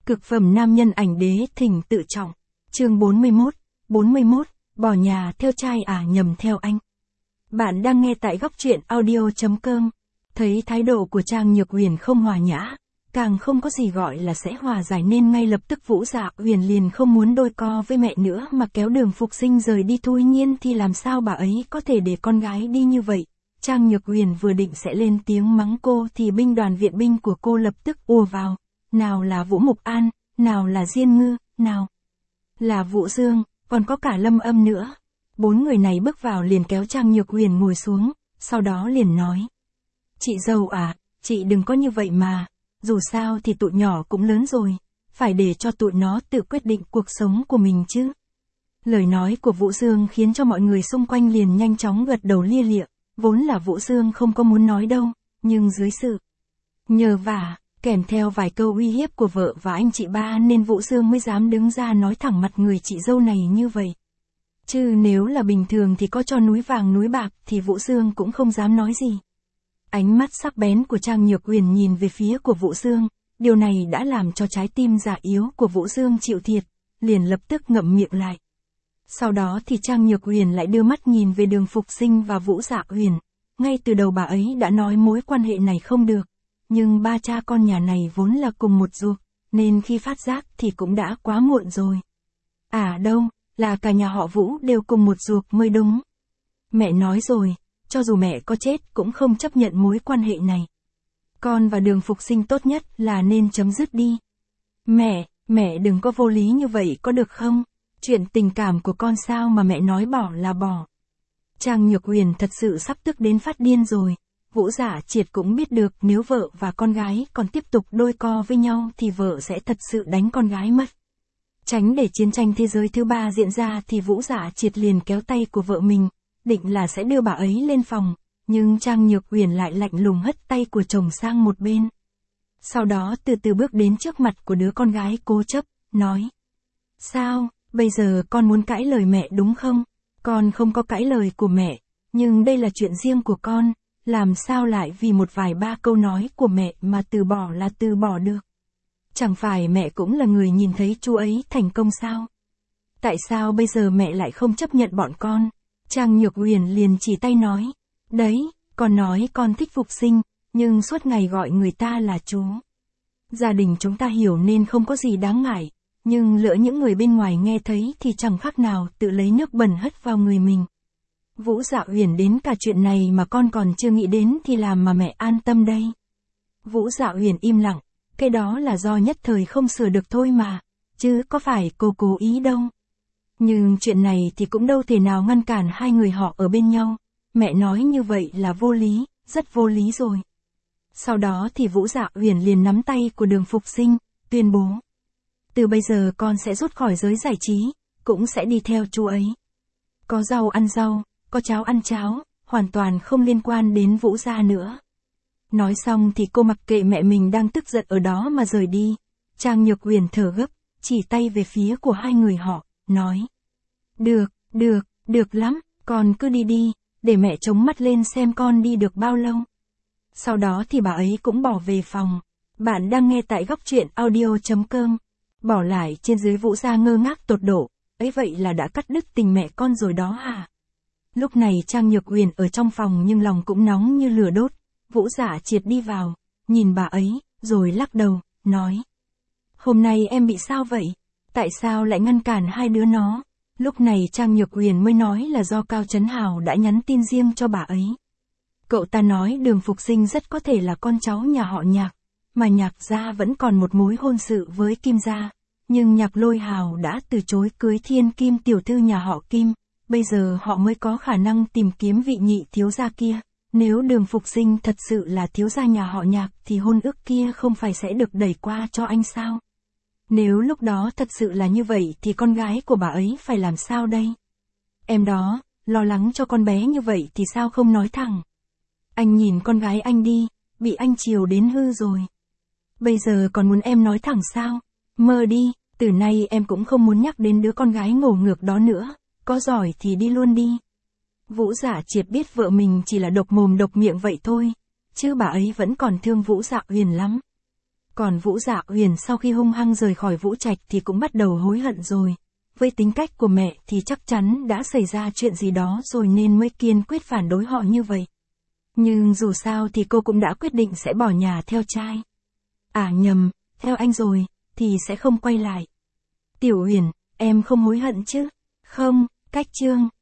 Cực phẩm nam nhân ảnh đế thỉnh tự trọng. Chương 41, bỏ nhà theo trai à nhầm theo anh. Bạn đang nghe tại góc truyện audio.com. Thấy thái độ của Trang Nhược Huyền không hòa nhã, càng không có gì gọi là sẽ hòa giải nên ngay lập tức Vũ Dạ Huyền liền không muốn đôi co với mẹ nữa mà kéo Đường Phục Sinh rời đi. Tuy nhiên thì làm sao bà ấy có thể để con gái đi như vậy. Trang Nhược Huyền vừa định sẽ lên tiếng mắng cô thì binh đoàn viện binh của cô lập tức ùa vào. Nào là Vũ Mục An, nào là Diên Ngư, nào là Vũ Dương, còn có cả Lâm Âm nữa. 4 người này bước vào liền kéo Trang Nhược Huyền ngồi xuống, sau đó liền nói. Chị dâu à, chị đừng có như vậy mà, dù sao thì tụi nhỏ cũng lớn rồi, phải để cho tụi nó tự quyết định cuộc sống của mình chứ. Lời nói của Vũ Dương khiến cho mọi người xung quanh liền nhanh chóng gật đầu lia lịa, vốn là Vũ Dương không có muốn nói đâu, nhưng dưới sự nhờ vả, kèm theo vài câu uy hiếp của vợ và anh chị ba nên Vũ Dương mới dám đứng ra nói thẳng mặt người chị dâu này như vậy. Chứ nếu là bình thường thì có cho núi vàng núi bạc thì Vũ Dương cũng không dám nói gì. Ánh mắt sắc bén của Trang Nhược Huyền nhìn về phía của Vũ Dương, điều này đã làm cho trái tim già yếu của Vũ Dương chịu thiệt, liền lập tức ngậm miệng lại. Sau đó thì Trang Nhược Huyền lại đưa mắt nhìn về Đường Phục Sinh và Vũ Dạ Huyền. Ngay từ đầu bà ấy đã nói mối quan hệ này không được, nhưng ba cha con nhà này vốn là cùng một ruột, nên khi phát giác thì cũng đã quá muộn rồi. À đâu, là cả nhà họ Vũ đều cùng một ruột mới đúng. Mẹ nói rồi, cho dù mẹ có chết cũng không chấp nhận mối quan hệ này. Con và Đường Phục Sinh tốt nhất là nên chấm dứt đi. Mẹ đừng có vô lý như vậy có được không? Chuyện tình cảm của con sao mà mẹ nói bỏ là bỏ. Trang Nhược Huyền thật sự sắp tức đến phát điên rồi. Vũ Dạ Triệt cũng biết được nếu vợ và con gái còn tiếp tục đôi co với nhau thì vợ sẽ thật sự đánh con gái mất. Tránh để chiến tranh thế giới thứ 3 diễn ra thì Vũ Dạ Triệt liền kéo tay của vợ mình, định là sẽ đưa bà ấy lên phòng, nhưng Trang Nhược Huyền lại lạnh lùng hất tay của chồng sang một bên. Sau đó từ từ bước đến trước mặt của đứa con gái cố chấp, nói. Sao, bây giờ con muốn cãi lời mẹ đúng không? Con không có cãi lời của mẹ, nhưng đây là chuyện riêng của con, làm sao lại vì một vài ba câu nói của mẹ mà từ bỏ là từ bỏ được? Chẳng phải mẹ cũng là người nhìn thấy chú ấy thành công sao? Tại sao bây giờ mẹ lại không chấp nhận bọn con? Trang Nhược Huyền liền chỉ tay nói. Đấy, con nói con thích Phục Sinh, nhưng suốt ngày gọi người ta là chú. Gia đình chúng ta hiểu nên không có gì đáng ngại, nhưng lỡ những người bên ngoài nghe thấy thì chẳng khác nào tự lấy nước bẩn hất vào người mình. Vũ Dạ Huyền đến cả chuyện này mà con còn chưa nghĩ đến thì làm mà mẹ an tâm đây. Vũ Dạ Huyền im lặng, cái đó là do nhất thời không sửa được thôi mà, chứ có phải cô cố ý đâu. Nhưng chuyện này thì cũng đâu thể nào ngăn cản hai người họ ở bên nhau, mẹ nói như vậy là vô lý, rất vô lý rồi. Sau đó thì Vũ Dạ Huyền liền nắm tay của Đường Phục Sinh, tuyên bố. Từ bây giờ con sẽ rút khỏi giới giải trí, cũng sẽ đi theo chú ấy. Có rau ăn rau, có cháo ăn cháo, hoàn toàn không liên quan đến Vũ gia nữa. Nói xong thì cô mặc kệ mẹ mình đang tức giận ở đó mà rời đi. Trang Nhược Huyền thở gấp, chỉ tay về phía của hai người họ, nói. Được lắm, con cứ đi đi, để mẹ chống mắt lên xem con đi được bao lâu. Sau đó thì bà ấy cũng bỏ về phòng. Bạn đang nghe tại góc truyện audio.com. Bỏ lại trên dưới Vũ gia ngơ ngác tột độ, ấy vậy là đã cắt đứt tình mẹ con rồi đó hả? Lúc này Trang Nhược Huyền ở trong phòng nhưng lòng cũng nóng như lửa đốt. Vũ Dạ Triệt đi vào, nhìn bà ấy, rồi lắc đầu, nói. Hôm nay em bị sao vậy? Tại sao lại ngăn cản hai đứa nó? Lúc này Trang Nhược Huyền mới nói là do Cao Trấn Hào đã nhắn tin riêng cho bà ấy. Cậu ta nói Đường Phục Sinh rất có thể là con cháu nhà họ Nhạc, mà Nhạc gia vẫn còn một mối hôn sự với Kim gia. Nhưng Nhạc Lôi Hào đã từ chối cưới Thiên Kim tiểu thư nhà họ Kim, bây giờ họ mới có khả năng tìm kiếm vị nhị thiếu gia kia. Nếu Đường Phục Sinh thật sự là thiếu gia nhà họ Nhạc thì hôn ước kia không phải sẽ được đẩy qua cho anh sao? Nếu lúc đó thật sự là như vậy thì con gái của bà ấy phải làm sao đây? Em đó, lo lắng cho con bé như vậy thì sao không nói thẳng? Anh nhìn con gái anh đi, bị anh chiều đến hư rồi. Bây giờ còn muốn em nói thẳng sao? Mơ đi, từ nay em cũng không muốn nhắc đến đứa con gái ngổ ngược đó nữa, có giỏi thì đi luôn đi. Vũ Dạ Triệt biết vợ mình chỉ là độc mồm độc miệng vậy thôi, chứ bà ấy vẫn còn thương Vũ Dạ Huyền lắm. Còn Vũ Dạ Huyền sau khi hung hăng rời khỏi Vũ Trạch thì cũng bắt đầu hối hận rồi. Với tính cách của mẹ thì chắc chắn đã xảy ra chuyện gì đó rồi nên mới kiên quyết phản đối họ như vậy. Nhưng dù sao thì cô cũng đã quyết định sẽ bỏ nhà theo trai. À nhầm, theo anh rồi, thì sẽ không quay lại. Tiểu Huyền, em không hối hận chứ? Không, Cách Trương.